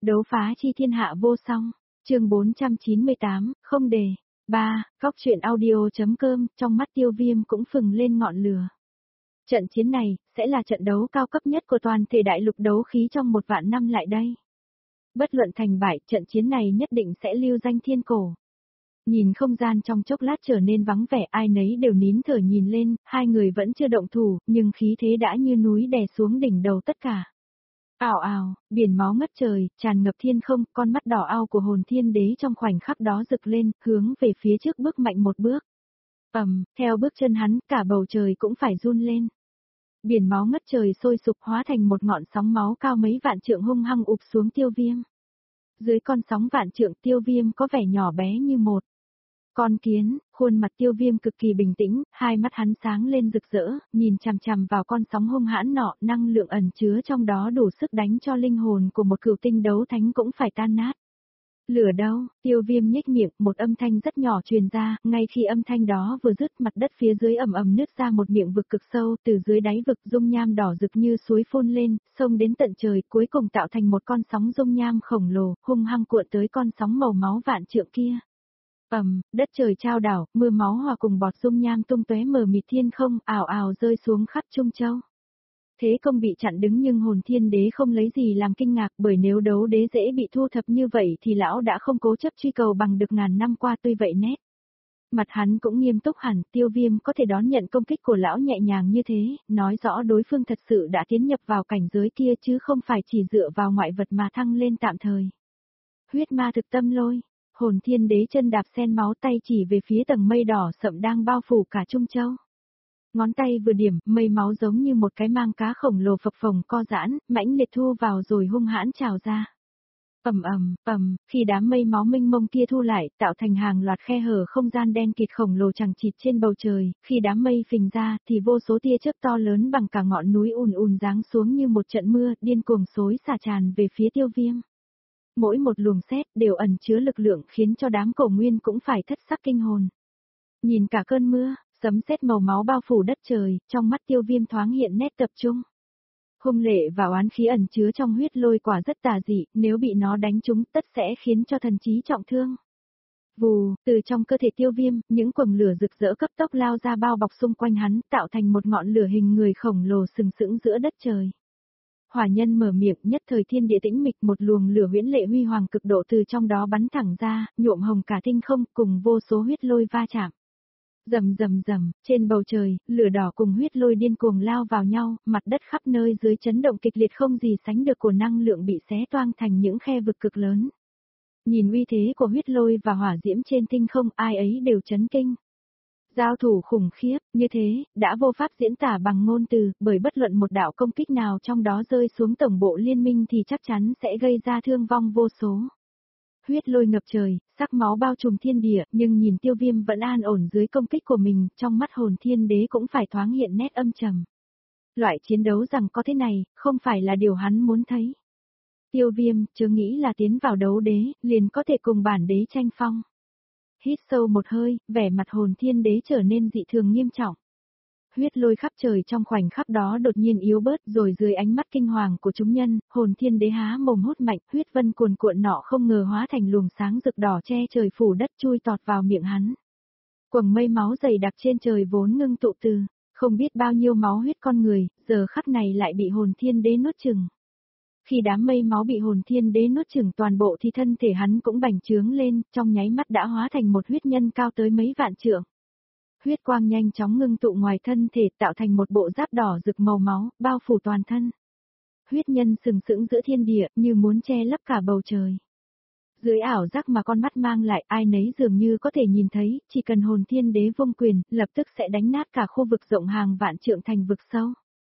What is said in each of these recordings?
Đấu phá chi thiên hạ vô song. Chương 498, không đề. 3. Góc truyện audio.com, trong mắt Tiêu Viêm cũng phừng lên ngọn lửa. Trận chiến này sẽ là trận đấu cao cấp nhất của toàn thể đại lục đấu khí trong 1.000 năm lại đây. Bất luận thành bại, trận chiến này nhất định sẽ lưu danh thiên cổ. Nhìn không gian trong chốc lát trở nên vắng vẻ, ai nấy đều nín thở nhìn lên, hai người vẫn chưa động thủ, nhưng khí thế đã như núi đè xuống đỉnh đầu tất cả. Ào ào, biển máu ngất trời, tràn ngập thiên không, con mắt đỏ ao của hồn thiên đế trong khoảnh khắc đó rực lên, hướng về phía trước bước mạnh một bước. Theo bước chân hắn, cả bầu trời cũng phải run lên. Biển máu ngất trời sôi sục hóa thành một ngọn sóng máu cao mấy vạn trượng hung hăng ụp xuống Tiêu Viêm. Dưới con sóng vạn trượng Tiêu Viêm có vẻ nhỏ bé như một con kiến, khuôn mặt Tiêu Viêm cực kỳ bình tĩnh, hai mắt hắn sáng lên rực rỡ, nhìn chằm chằm vào con sóng hung hãn nọ, năng lượng ẩn chứa trong đó đủ sức đánh cho linh hồn của một cửu tinh đấu thánh cũng phải tan nát. Lửa đâu? Tiêu Viêm nhếch miệng, một âm thanh rất nhỏ truyền ra, ngay khi âm thanh đó vừa dứt, mặt đất phía dưới ầm ầm nứt ra một miệng vực cực sâu, từ dưới đáy vực dung nham đỏ rực như suối phun lên, xông đến tận trời, cuối cùng tạo thành một con sóng dung nham khổng lồ, hung hăng cuộn tới con sóng màu máu vạn trượng kia. Đất trời chao đảo, mưa máu hòa cùng bọt dung nham tung tóe mờ mịt thiên không, ào ào rơi xuống khắp Trung Châu. Thế công bị chặn đứng nhưng hồn thiên đế không lấy gì làm kinh ngạc, bởi nếu đấu đế dễ bị thu thập như vậy thì lão đã không cố chấp truy cầu bằng được ngàn năm qua. Tuy vậy nét mặt hắn cũng nghiêm túc hẳn, Tiêu Viêm có thể đón nhận công kích của lão nhẹ nhàng như thế, nói rõ đối phương thật sự đã tiến nhập vào cảnh giới kia chứ không phải chỉ dựa vào ngoại vật mà thăng lên tạm thời. Huyết ma thực tâm lôi. Hồn thiên đế chân đạp sen máu, tay chỉ về phía tầng mây đỏ sậm đang bao phủ cả Trung Châu. Ngón tay vừa điểm, mây máu giống như một cái mang cá khổng lồ phập phồng co giãn, mãnh liệt thu vào rồi hung hãn trào ra. Khi đám mây máu mênh mông kia thu lại, tạo thành hàng loạt khe hở không gian đen kịt khổng lồ chằng chịt trên bầu trời, khi đám mây phình ra thì vô số tia chớp to lớn bằng cả ngọn núi ùn ùn giáng xuống như một trận mưa, điên cuồng xối xả tràn về phía Tiêu Viêm. Mỗi một luồng sét đều ẩn chứa lực lượng khiến cho đám cổ nguyên cũng phải thất sắc kinh hồn. Nhìn cả cơn mưa, sấm sét màu máu bao phủ đất trời, trong mắt Tiêu Viêm thoáng hiện nét tập trung. Hung lệ và oán khí ẩn chứa trong huyết lôi quả rất tà dị, nếu bị nó đánh trúng tất sẽ khiến cho thần trí trọng thương. Vù, từ trong cơ thể Tiêu Viêm, những quầng lửa rực rỡ cấp tốc lao ra bao bọc xung quanh hắn, tạo thành một ngọn lửa hình người khổng lồ sừng sững giữa đất trời. Hỏa nhân mở miệng, nhất thời thiên địa tĩnh mịch, một luồng lửa huyễn lệ huy hoàng cực độ từ trong đó bắn thẳng ra, nhuộm hồng cả tinh không, cùng vô số huyết lôi va chạm. Rầm, trên bầu trời, lửa đỏ cùng huyết lôi điên cuồng lao vào nhau, mặt đất khắp nơi dưới chấn động kịch liệt không gì sánh được của năng lượng bị xé toang thành những khe vực cực lớn. Nhìn uy thế của huyết lôi và hỏa diễm trên tinh không, ai ấy đều chấn kinh. Giao thủ khủng khiếp, như thế, đã vô pháp diễn tả bằng ngôn từ, bởi bất luận một đạo công kích nào trong đó rơi xuống tổng bộ liên minh thì chắc chắn sẽ gây ra thương vong vô số. Huyết lôi ngập trời, sắc máu bao trùm thiên địa, nhưng nhìn Tiêu Viêm vẫn an ổn dưới công kích của mình, trong mắt hồn thiên đế cũng phải thoáng hiện nét âm trầm. Loại chiến đấu rằng có thế này, không phải là điều hắn muốn thấy. Tiêu Viêm, chớ nghĩ là tiến vào đấu đế, liền có thể cùng bản đế tranh phong. Hít sâu một hơi, vẻ mặt hồn thiên đế trở nên dị thường nghiêm trọng. Huyết lôi khắp trời trong khoảnh khắc đó đột nhiên yếu bớt, rồi dưới ánh mắt kinh hoàng của chúng nhân, hồn thiên đế há mồm hút mạnh, huyết vân cuồn cuộn nọ không ngờ hóa thành luồng sáng rực đỏ che trời phủ đất chui tọt vào miệng hắn. Quầng mây máu dày đặc trên trời vốn ngưng tụ từ không biết bao nhiêu máu huyết con người, giờ khắc này lại bị hồn thiên đế nuốt chửng. Khi đám mây máu bị hồn thiên đế nuốt chửng toàn bộ thì thân thể hắn cũng bành trướng lên, trong nháy mắt đã hóa thành một huyết nhân cao tới mấy vạn trượng. Huyết quang nhanh chóng ngưng tụ ngoài thân thể tạo thành một bộ giáp đỏ rực màu máu, bao phủ toàn thân. Huyết nhân sừng sững giữa thiên địa như muốn che lấp cả bầu trời. Dưới ảo giác mà con mắt mang lại, ai nấy dường như có thể nhìn thấy, chỉ cần hồn thiên đế vung quyền, lập tức sẽ đánh nát cả khu vực rộng hàng vạn trượng thành vực sâu.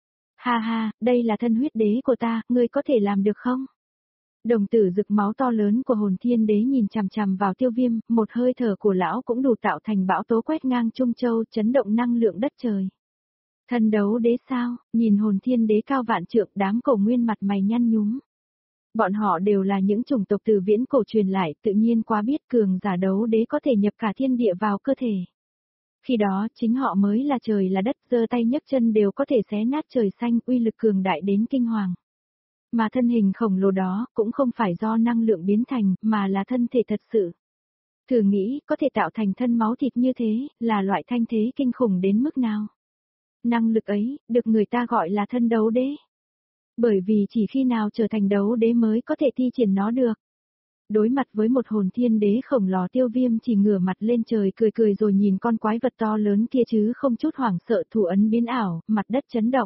Ha, đây là thân huyết đế của ta, ngươi có thể làm được không? Đồng tử rực máu to lớn của hồn thiên đế nhìn chằm chằm vào Tiêu Viêm, một hơi thở của lão cũng đủ tạo thành bão tố quét ngang Trung Châu, chấn động năng lượng đất trời. Thần đấu đế sao? Nhìn hồn thiên đế cao vạn trượng, đám cổ nguyên mặt mày nhăn nhúm. Bọn họ đều là những chủng tộc từ viễn cổ truyền lại, tự nhiên quá biết cường giả đấu đế có thể nhập cả thiên địa vào cơ thể. Khi đó, chính họ mới là trời là đất, giơ tay nhấc chân đều có thể xé nát trời xanh, uy lực cường đại đến kinh hoàng. Mà thân hình khổng lồ đó cũng không phải do năng lượng biến thành, mà là thân thể thật sự. Thử nghĩ, có thể tạo thành thân máu thịt như thế, là loại thanh thế kinh khủng đến mức nào. Năng lực ấy, được người ta gọi là thân đấu đế. Bởi vì chỉ khi nào trở thành đấu đế mới có thể thi triển nó được. Đối mặt với một hồn thiên đế khổng lồ, Tiêu Viêm chỉ ngửa mặt lên trời cười cười rồi nhìn con quái vật to lớn kia chứ không chút hoảng sợ, thủ ấn biến ảo, mặt đất chấn động.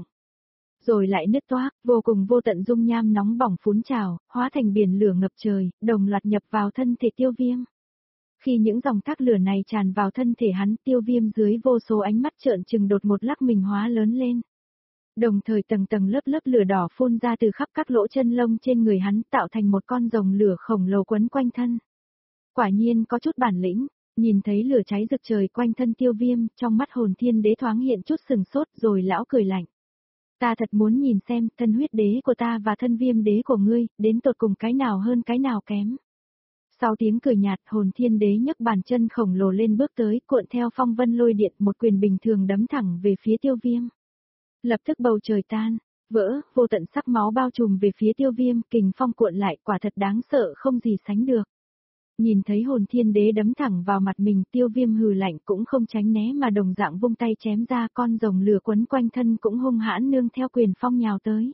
Rồi lại nứt toác, vô cùng vô tận dung nham nóng bỏng phún trào, hóa thành biển lửa ngập trời, đồng loạt nhập vào thân thể Tiêu Viêm. Khi những dòng thác lửa này tràn vào thân thể hắn, Tiêu Viêm dưới vô số ánh mắt trợn trừng đột một lắc mình hóa lớn lên. Đồng thời tầng tầng lớp lớp lửa đỏ phun ra từ khắp các lỗ chân lông trên người hắn, tạo thành một con rồng lửa khổng lồ quấn quanh thân. Quả nhiên có chút bản lĩnh, nhìn thấy lửa cháy rực trời quanh thân Tiêu Viêm, trong mắt hồn thiên đế thoáng hiện chút sừng sốt rồi lão cười lạnh. Ta thật muốn nhìn xem thân huyết đế của ta và thân viêm đế của ngươi, đến tột cùng cái nào hơn cái nào kém. Sau tiếng cười nhạt, hồn thiên đế nhấc bàn chân khổng lồ lên bước tới, cuộn theo phong vân lôi điện, một quyền bình thường đấm thẳng về phía Tiêu Viêm. Lập tức bầu trời tan, vỡ, vô tận sắc máu bao trùm về phía Tiêu Viêm, kình phong cuộn lại, quả thật đáng sợ không gì sánh được. Nhìn thấy hồn thiên đế đấm thẳng vào mặt mình, Tiêu Viêm hừ lạnh cũng không tránh né mà đồng dạng vung tay chém ra, con rồng lửa quấn quanh thân cũng hung hãn nương theo quyền phong nhào tới.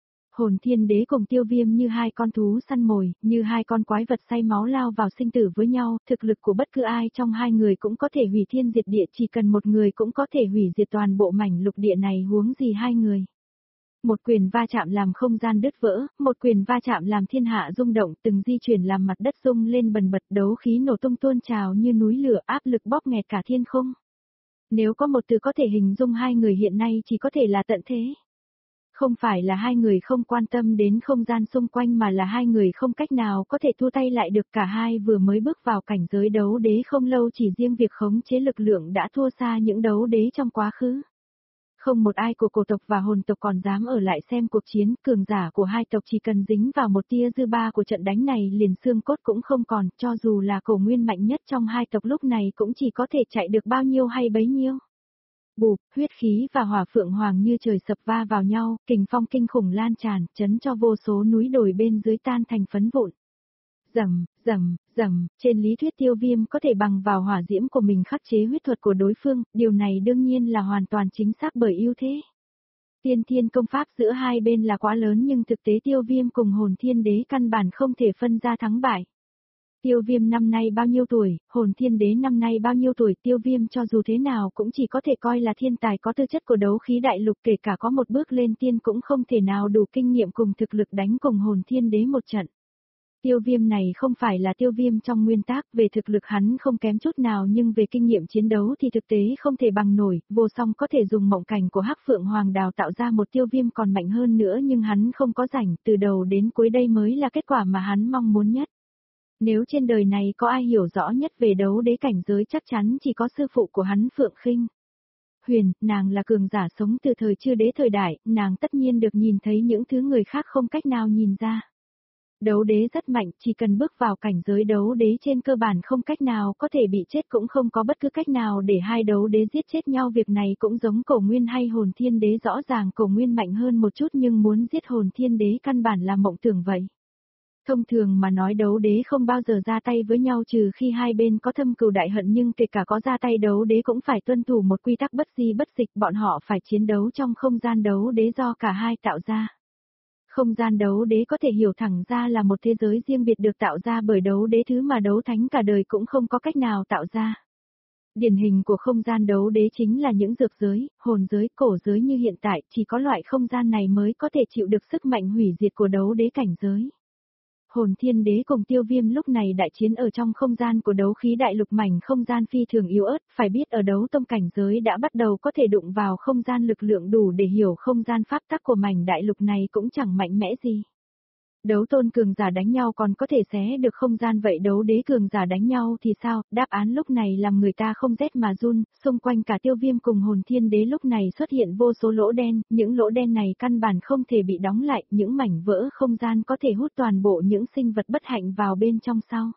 Hồn thiên đế cùng Tiêu Viêm như hai con thú săn mồi, như hai con quái vật say máu lao vào sinh tử với nhau, thực lực của bất cứ ai trong hai người cũng có thể hủy thiên diệt địa, chỉ cần một người cũng có thể hủy diệt toàn bộ mảnh lục địa này, huống gì hai người. Một quyền va chạm làm không gian đứt vỡ, một quyền va chạm làm thiên hạ rung động, từng di chuyển làm mặt đất rung lên bần bật, đấu khí nổ tung tuôn trào như núi lửa, áp lực bóp nghẹt cả thiên không. Nếu có một từ có thể hình dung hai người hiện nay chỉ có thể là tận thế. Không phải là hai người không quan tâm đến không gian xung quanh mà là hai người không cách nào có thể thu tay lại được, cả hai vừa mới bước vào cảnh giới đấu đế không lâu, chỉ riêng việc khống chế lực lượng đã thua xa những đấu đế trong quá khứ. Không một ai của cổ tộc và hồn tộc còn dám ở lại xem cuộc chiến, cường giả của hai tộc chỉ cần dính vào một tia dư ba của trận đánh này liền xương cốt cũng không còn, cho dù là cổ nguyên mạnh nhất trong hai tộc lúc này cũng chỉ có thể chạy được bao nhiêu hay bấy nhiêu. Bụp, huyết khí và hỏa phượng hoàng như trời sập va vào nhau, kình phong kinh khủng lan tràn, chấn cho vô số núi đồi bên dưới tan thành phấn vụn. Rầm, rầm, rầm, trên lý thuyết Tiêu Viêm có thể bằng vào hỏa diễm của mình khắc chế huyết thuật của đối phương, điều này đương nhiên là hoàn toàn chính xác bởi ưu thế. Tiên thiên công pháp giữa hai bên là quá lớn nhưng thực tế Tiêu Viêm cùng hồn thiên đế căn bản không thể phân ra thắng bại. Tiêu Viêm năm nay bao nhiêu tuổi, hồn thiên đế năm nay bao nhiêu tuổi, Tiêu Viêm cho dù thế nào cũng chỉ có thể coi là thiên tài có tư chất của đấu khí đại lục, kể cả có một bước lên tiên cũng không thể nào đủ kinh nghiệm cùng thực lực đánh cùng hồn thiên đế một trận. Tiêu Viêm này không phải là Tiêu Viêm trong nguyên tác, về thực lực hắn không kém chút nào nhưng về kinh nghiệm chiến đấu thì thực tế không thể bằng nổi, vô song có thể dùng mộng cảnh của Hắc Phượng Hoàng đào tạo ra một Tiêu Viêm còn mạnh hơn nữa nhưng hắn không có rảnh, từ đầu đến cuối đây mới là kết quả mà hắn mong muốn nhất. Nếu trên đời này có ai hiểu rõ nhất về đấu đế cảnh giới chắc chắn chỉ có sư phụ của hắn Phượng Khinh. Huyền, nàng là cường giả sống từ thời chư đế thời đại, nàng tất nhiên được nhìn thấy những thứ người khác không cách nào nhìn ra. Đấu đế rất mạnh, chỉ cần bước vào cảnh giới đấu đế trên cơ bản không cách nào có thể bị chết, cũng không có bất cứ cách nào để hai đấu đế giết chết nhau, việc này cũng giống cổ nguyên hay hồn thiên đế, rõ ràng cổ nguyên mạnh hơn một chút nhưng muốn giết hồn thiên đế căn bản là mộng tưởng vậy. Thông thường mà nói đấu đế không bao giờ ra tay với nhau trừ khi hai bên có thâm cừu đại hận, nhưng kể cả có ra tay đấu đế cũng phải tuân thủ một quy tắc bất di bất dịch, bọn họ phải chiến đấu trong không gian đấu đế do cả hai tạo ra. Không gian đấu đế có thể hiểu thẳng ra là một thế giới riêng biệt được tạo ra bởi đấu đế, thứ mà đấu thánh cả đời cũng không có cách nào tạo ra. Điển hình của không gian đấu đế chính là những dược giới, hồn giới, cổ giới như hiện tại, chỉ có loại không gian này mới có thể chịu được sức mạnh hủy diệt của đấu đế cảnh giới. Hồn thiên đế cùng Tiêu Viêm lúc này đại chiến ở trong không gian của đấu khí đại lục, mảnh không gian phi thường yếu ớt, phải biết ở đấu tông cảnh giới đã bắt đầu có thể đụng vào không gian lực lượng đủ để hiểu không gian pháp tắc của mảnh đại lục này cũng chẳng mạnh mẽ gì. Đấu tôn cường giả đánh nhau còn có thể xé được không gian, vậy đấu đế cường giả đánh nhau thì sao? Đáp án lúc này làm người ta không rét mà run, xung quanh cả Tiêu Viêm cùng hồn thiên đế lúc này xuất hiện vô số lỗ đen, những lỗ đen này căn bản không thể bị đóng lại, những mảnh vỡ không gian có thể hút toàn bộ những sinh vật bất hạnh vào bên trong sau.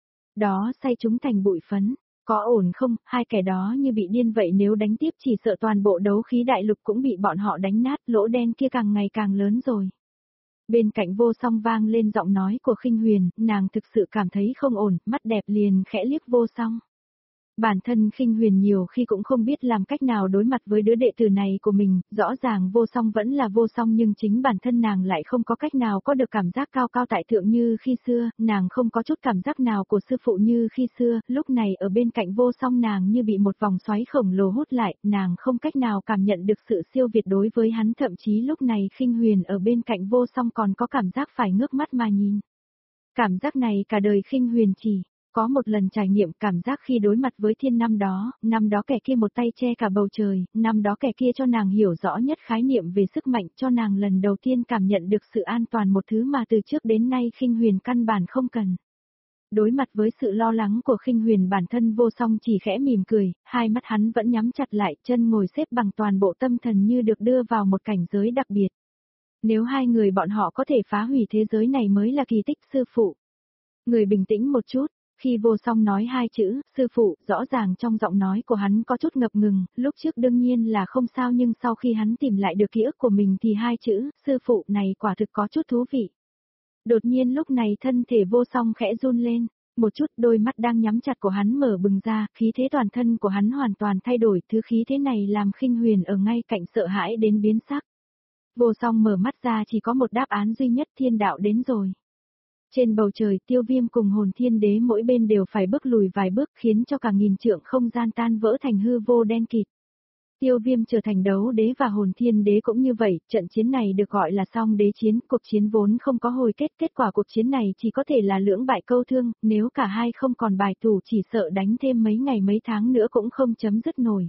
Đó xay chúng thành bụi phấn, có ổn không? Hai kẻ đó như bị điên vậy, nếu đánh tiếp chỉ sợ toàn bộ đấu khí đại lục cũng bị bọn họ đánh nát, lỗ đen kia càng ngày càng lớn rồi. Bên cạnh Vô Song vang lên giọng nói của Khinh Huyền, nàng thực sự cảm thấy không ổn, mắt đẹp liền khẽ liếc Vô Song. Bản thân Khinh Huyền nhiều khi cũng không biết làm cách nào đối mặt với đứa đệ tử này của mình, rõ ràng Vô Song vẫn là Vô Song nhưng chính bản thân nàng lại không có cách nào có được cảm giác cao cao tại thượng như khi xưa, nàng không có chút cảm giác nào của sư phụ như khi xưa, lúc này ở bên cạnh Vô Song nàng như bị một vòng xoáy khổng lồ hút lại, nàng không cách nào cảm nhận được sự siêu việt đối với hắn, thậm chí lúc này Khinh Huyền ở bên cạnh Vô Song còn có cảm giác phải ngước mắt mà nhìn. Cảm giác này cả đời Khinh Huyền chỉ có một lần trải nghiệm cảm giác khi đối mặt với thiên năm đó kẻ kia một tay che cả bầu trời, năm đó kẻ kia cho nàng hiểu rõ nhất khái niệm về sức mạnh, cho nàng lần đầu tiên cảm nhận được sự an toàn, một thứ mà từ trước đến nay Khinh Huyền căn bản không cần. Đối mặt với sự lo lắng của Khinh Huyền, bản thân Vô Song chỉ khẽ mỉm cười, hai mắt hắn vẫn nhắm chặt lại, chân ngồi xếp bằng, toàn bộ tâm thần như được đưa vào một cảnh giới đặc biệt. Nếu hai người bọn họ có thể phá hủy thế giới này mới là kỳ tích. Sư phụ. Người bình tĩnh một chút. Khi Vô Song nói hai chữ, sư phụ, rõ ràng trong giọng nói của hắn có chút ngập ngừng, lúc trước đương nhiên là không sao nhưng sau khi hắn tìm lại được ký ức của mình thì hai chữ, sư phụ này quả thực có chút thú vị. Đột nhiên lúc này thân thể Vô Song khẽ run lên, một chút, đôi mắt đang nhắm chặt của hắn mở bừng ra, khí thế toàn thân của hắn hoàn toàn thay đổi, thứ khí thế này làm Khinh Huyền ở ngay cạnh sợ hãi đến biến sắc. Vô Song mở mắt ra chỉ có một đáp án duy nhất, thiên đạo đến rồi. Trên bầu trời, Tiêu Viêm cùng Hồn Thiên Đế mỗi bên đều phải bước lùi vài bước khiến cho cả nghìn trượng không gian tan vỡ thành hư vô đen kịt. Tiêu Viêm trở thành đấu đế và Hồn Thiên Đế cũng như vậy, trận chiến này được gọi là song đế chiến, cuộc chiến vốn không có hồi kết, kết quả cuộc chiến này chỉ có thể là lưỡng bại câu thương, nếu cả hai không còn bài tù chỉ sợ đánh thêm mấy ngày mấy tháng nữa cũng không chấm dứt nổi.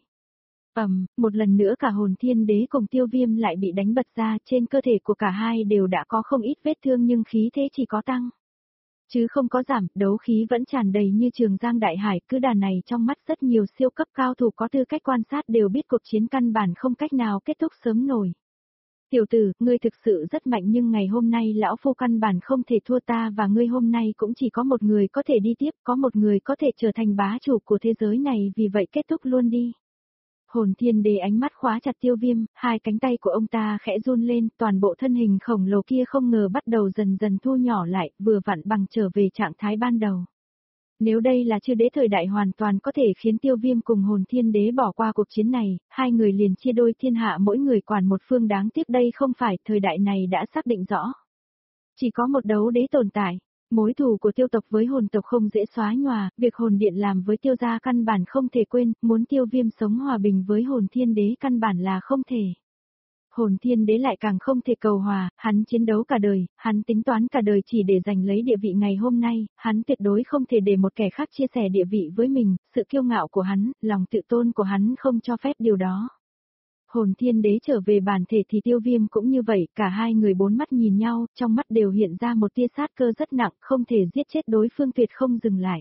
Một lần nữa cả Hồn Thiên Đế cùng Tiêu Viêm lại bị đánh bật ra, trên cơ thể của cả hai đều đã có không ít vết thương nhưng khí thế chỉ có tăng, chứ không có giảm, đấu khí vẫn tràn đầy như Trường Giang Đại Hải, cứ đà này trong mắt rất nhiều siêu cấp cao thủ có tư cách quan sát đều biết cuộc chiến căn bản không cách nào kết thúc sớm nổi. Tiểu tử, ngươi thực sự rất mạnh nhưng ngày hôm nay lão phu căn bản không thể thua ta và ngươi, hôm nay cũng chỉ có một người có thể đi tiếp, có một người có thể trở thành bá chủ của thế giới này, vì vậy kết thúc luôn đi. Hồn Thiên Đế ánh mắt khóa chặt Tiêu Viêm, hai cánh tay của ông ta khẽ run lên, toàn bộ thân hình khổng lồ kia không ngờ bắt đầu dần dần thu nhỏ lại, vừa vặn bằng trở về trạng thái ban đầu. Nếu đây là chư đế thời đại hoàn toàn có thể khiến Tiêu Viêm cùng Hồn Thiên Đế bỏ qua cuộc chiến này, hai người liền chia đôi thiên hạ, mỗi người quản một phương, đáng tiếc đây không phải, thời đại này đã xác định rõ. Chỉ có một đấu đế tồn tại. Mối thù của Tiêu tộc với Hồn tộc không dễ xóa nhòa, việc Hồn Điện làm với Tiêu gia căn bản không thể quên, muốn Tiêu Viêm sống hòa bình với Hồn Thiên Đế căn bản là không thể. Hồn Thiên Đế lại càng không thể cầu hòa, hắn chiến đấu cả đời, hắn tính toán cả đời chỉ để giành lấy địa vị ngày hôm nay, hắn tuyệt đối không thể để một kẻ khác chia sẻ địa vị với mình, sự kiêu ngạo của hắn, lòng tự tôn của hắn không cho phép điều đó. Hồn Thiên Đế trở về bản thể thì Tiêu Viêm cũng như vậy, cả hai người bốn mắt nhìn nhau, trong mắt đều hiện ra một tia sát cơ rất nặng, không thể giết chết đối phương, tuyệt không dừng lại.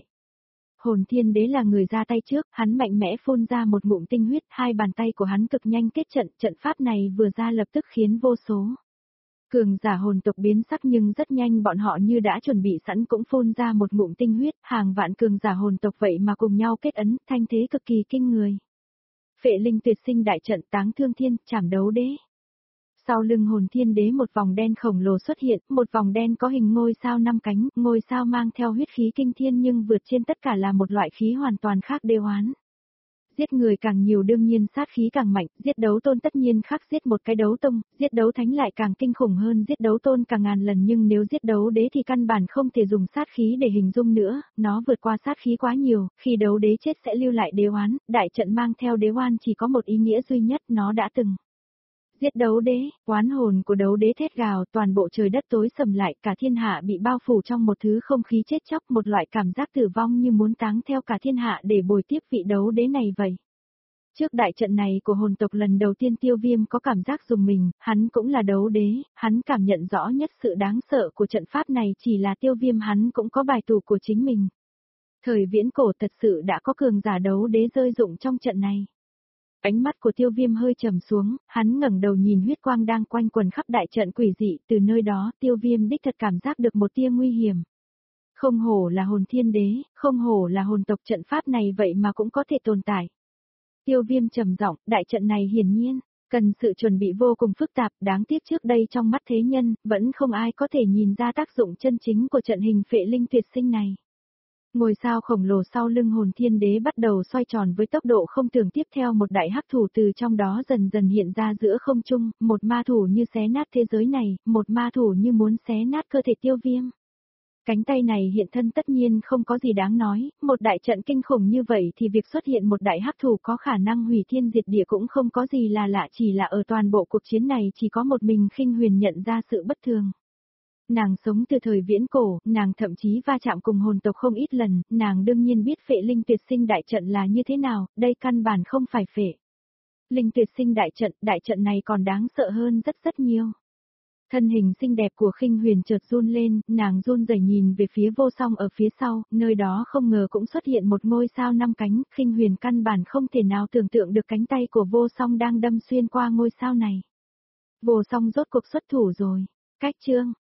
Hồn Thiên Đế là người ra tay trước, hắn mạnh mẽ phun ra một ngụm tinh huyết, hai bàn tay của hắn cực nhanh kết trận, trận pháp này vừa ra lập tức khiến vô số cường giả hồn tộc biến sắc, nhưng rất nhanh bọn họ như đã chuẩn bị sẵn cũng phun ra một ngụm tinh huyết, hàng vạn cường giả hồn tộc vậy mà cùng nhau kết ấn, thanh thế cực kỳ kinh người. Phệ linh tuyệt sinh đại trận, táng thương thiên, chảm đấu đế. Sau lưng Hồn Thiên Đế một vòng đen khổng lồ xuất hiện, một vòng đen có hình ngôi sao năm cánh, ngôi sao mang theo huyết khí kinh thiên nhưng vượt trên tất cả là một loại khí hoàn toàn khác, đế oán. Giết người càng nhiều đương nhiên sát khí càng mạnh, giết đấu tôn tất nhiên khác giết một cái đấu tông, giết đấu thánh lại càng kinh khủng hơn giết đấu tôn càng ngàn lần, nhưng nếu giết đấu đế thì căn bản không thể dùng sát khí để hình dung nữa, nó vượt qua sát khí quá nhiều, khi đấu đế chết sẽ lưu lại đế oán, đại trận mang theo đế oan chỉ có một ý nghĩa duy nhất, nó đã từng giết đấu đế, oán hồn của đấu đế thét gào, toàn bộ trời đất tối sầm lại, cả thiên hạ bị bao phủ trong một thứ không khí chết chóc, một loại cảm giác tử vong như muốn táng theo cả thiên hạ để bồi tiếp vị đấu đế này vậy. Trước đại trận này của hồn tộc lần đầu tiên Tiêu Viêm có cảm giác rùng mình, hắn cũng là đấu đế, hắn cảm nhận rõ nhất sự đáng sợ của trận pháp này, chỉ là Tiêu Viêm hắn cũng có bài tù của chính mình. Thời viễn cổ thật sự đã có cường giả đấu đế rơi dụng trong trận này. Ánh mắt của Tiêu Viêm hơi trầm xuống, hắn ngẩng đầu nhìn huyết quang đang quanh quần khắp đại trận quỷ dị, từ nơi đó Tiêu Viêm đích thật cảm giác được một tia nguy hiểm. Không hổ là Hồn Thiên Đế, không hổ là hồn tộc, trận pháp này vậy mà cũng có thể tồn tại. Tiêu Viêm trầm giọng, đại trận này hiển nhiên Cần sự chuẩn bị vô cùng phức tạp, đáng tiếc trước đây trong mắt thế nhân, vẫn không ai có thể nhìn ra tác dụng chân chính của trận hình phệ linh tuyệt sinh này. Ngôi sao khổng lồ sau lưng hồn thiên đế bắt đầu xoay tròn với tốc độ không tưởng, tiếp theo một đại hắc thủ từ trong đó dần dần hiện ra giữa không trung, một ma thủ như xé nát thế giới này, một ma thủ như muốn xé nát cơ thể Tiêu Viêm. Cánh tay này hiện thân tất nhiên không có gì đáng nói, một đại trận kinh khủng như vậy thì việc xuất hiện một đại hắc thủ có khả năng hủy thiên diệt địa cũng không có gì là lạ, chỉ là ở toàn bộ cuộc chiến này chỉ có một mình Khinh Huyền nhận ra sự bất thường. Nàng sống từ thời viễn cổ, nàng thậm chí va chạm cùng hồn tộc không ít lần, nàng đương nhiên biết phệ linh tuyệt sinh đại trận là như thế nào, đây căn bản không phải phệ linh tuyệt sinh đại trận này còn đáng sợ hơn rất rất nhiều. Thân hình xinh đẹp của Khinh Huyền chợt run lên, nàng run rẩy nhìn về phía Vô Song ở phía sau, nơi đó không ngờ cũng xuất hiện một ngôi sao 5 cánh, Khinh Huyền căn bản không thể nào tưởng tượng được cánh tay của Vô Song đang đâm xuyên qua ngôi sao này. Vô Song rốt cuộc xuất thủ rồi, cách chương